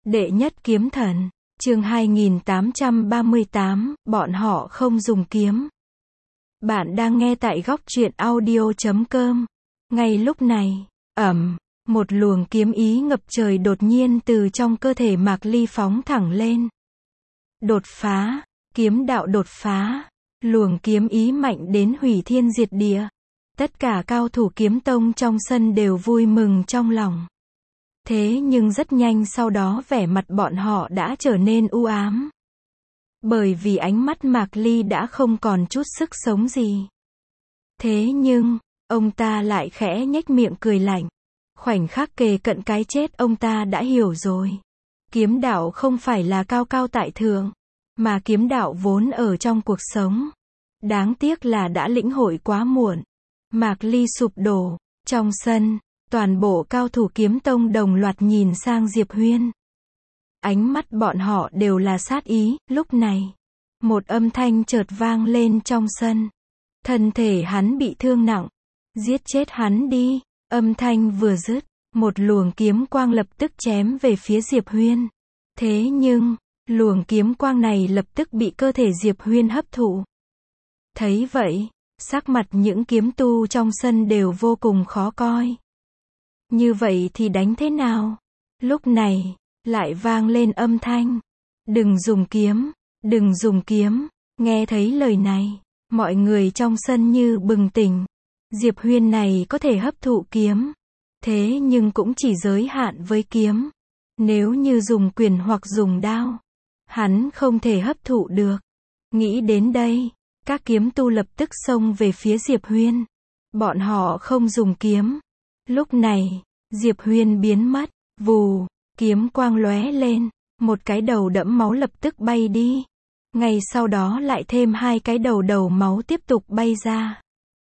Đệ nhất kiếm thần, chương 2838, bọn họ không dùng kiếm. Bạn đang nghe tại góc truyện audio.com. Ngay lúc này, một luồng kiếm ý ngập trời đột nhiên từ trong cơ thể Mạc Ly phóng thẳng lên. Đột phá, kiếm đạo đột phá, luồng kiếm ý mạnh đến hủy thiên diệt địa. Tất cả cao thủ kiếm tông trong sân đều vui mừng trong lòng. Thế nhưng rất nhanh sau đó vẻ mặt bọn họ đã trở nên u ám. Bởi vì ánh mắt Mạc Ly đã không còn chút sức sống gì. Thế nhưng, ông ta lại khẽ nhếch miệng cười lạnh. Khoảnh khắc kề cận cái chết ông ta đã hiểu rồi. Kiếm đạo không phải là cao cao tại thượng, mà kiếm đạo vốn ở trong cuộc sống. Đáng tiếc là đã lĩnh hội quá muộn. Mạc Ly sụp đổ, trong sân. Toàn bộ cao thủ kiếm tông đồng loạt nhìn sang Diệp Huyên. Ánh mắt bọn họ đều là sát ý, lúc này. Một âm thanh chợt vang lên trong sân. Thân thể hắn bị thương nặng. Giết chết hắn đi. Âm thanh vừa dứt, một luồng kiếm quang lập tức chém về phía Diệp Huyên. Thế nhưng, luồng kiếm quang này lập tức bị cơ thể Diệp Huyên hấp thụ. Thấy vậy, sắc mặt những kiếm tu trong sân đều vô cùng khó coi. Như vậy thì đánh thế nào? Lúc này, lại vang lên âm thanh. Đừng dùng kiếm, đừng dùng kiếm. Nghe thấy lời này, mọi người trong sân như bừng tỉnh. Diệp Huyên này có thể hấp thụ kiếm. Thế nhưng cũng chỉ giới hạn với kiếm. Nếu như dùng quyền hoặc dùng đao, hắn không thể hấp thụ được. Nghĩ đến đây, các kiếm tu lập tức xông về phía Diệp Huyên. Bọn họ không dùng kiếm. Lúc này, Diệp Huyên biến mất, vù, kiếm quang lóe lên, một cái đầu đẫm máu lập tức bay đi. Ngay sau đó lại thêm hai cái đầu máu tiếp tục bay ra.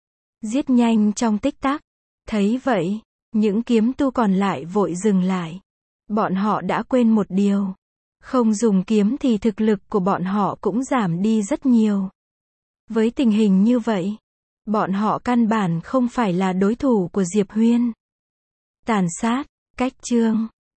Giết nhanh trong tích tắc. Thấy vậy, những kiếm tu còn lại vội dừng lại. Bọn họ đã quên một điều. Không dùng kiếm thì thực lực của bọn họ cũng giảm đi rất nhiều. Với tình hình như vậy, bọn họ căn bản không phải là đối thủ của Diệp Huyên. Tàn sát, cách chương.